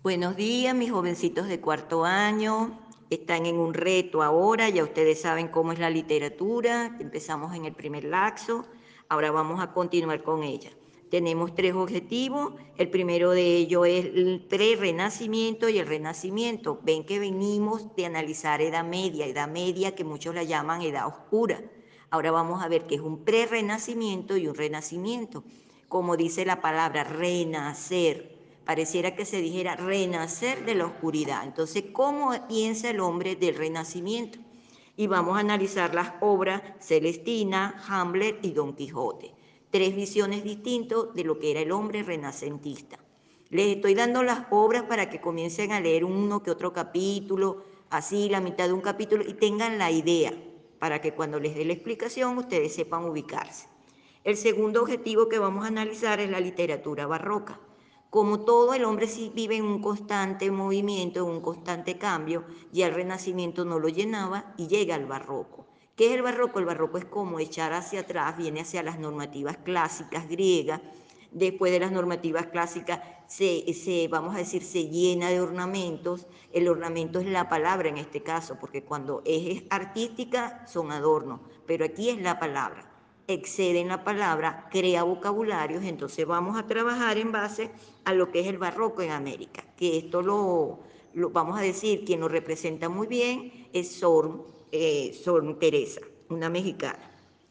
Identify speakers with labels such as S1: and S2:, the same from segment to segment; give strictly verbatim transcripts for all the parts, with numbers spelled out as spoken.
S1: Buenos días, mis jovencitos de cuarto año. Están en un reto ahora, ya ustedes saben cómo es la literatura. Empezamos en el primer laxo, ahora vamos a continuar con ella. Tenemos tres objetivos. El primero de ellos es el pre-renacimiento y el renacimiento. Ven que venimos de analizar Edad Media, Edad Media que muchos la llaman Edad Oscura. Ahora vamos a ver qué es un pre-renacimiento y un renacimiento. Como dice la palabra, renacer. Pareciera que se dijera renacer de la oscuridad. Entonces, ¿cómo piensa el hombre del renacimiento? Y vamos a analizar las obras Celestina, Hamlet y Don Quijote. Tres visiones distintas de lo que era el hombre renacentista. Les estoy dando las obras para que comiencen a leer uno que otro capítulo, así la mitad de un capítulo, y tengan la idea, para que cuando les dé la explicación ustedes sepan ubicarse. El segundo objetivo que vamos a analizar es la literatura barroca. Como todo el hombre sí vive en un constante movimiento, en un constante cambio, ya el Renacimiento no lo llenaba y llega al barroco. ¿Qué es el barroco? El barroco es como echar hacia atrás, viene hacia las normativas clásicas griegas. Después de las normativas clásicas se, se, vamos a decir, se llena de ornamentos. El ornamento es la palabra en este caso, porque cuando es artística son adornos, pero aquí es la palabra. Excede en la palabra, crea vocabularios, entonces vamos a trabajar en base a lo que es el barroco en América, que esto lo, lo vamos a decir, quien lo representa muy bien es Sor, eh, Sor Teresa, una mexicana.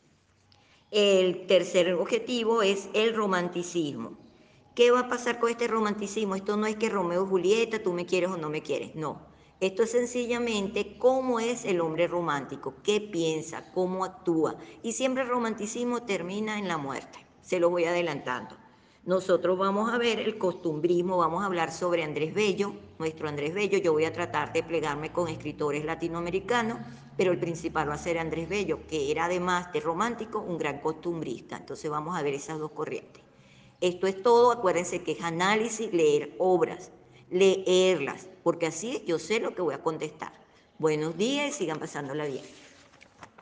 S1: El tercer objetivo es el romanticismo. ¿Qué va a pasar con este romanticismo? Esto no es que Romeo y Julieta, tú me quieres o no me quieres, no. Esto es sencillamente cómo es el hombre romántico, qué piensa, cómo actúa. Y siempre el romanticismo termina en la muerte, se lo voy adelantando. Nosotros vamos a ver el costumbrismo, vamos a hablar sobre Andrés Bello, nuestro Andrés Bello. Yo voy a tratar de plegarme con escritores latinoamericanos, pero el principal va a ser Andrés Bello, que era además de romántico un gran costumbrista. Entonces vamos a ver esas dos corrientes. Esto es todo, acuérdense que es análisis, leer obras, leerlas, porque así yo sé lo que voy a contestar. Buenos días y sigan pasándola bien.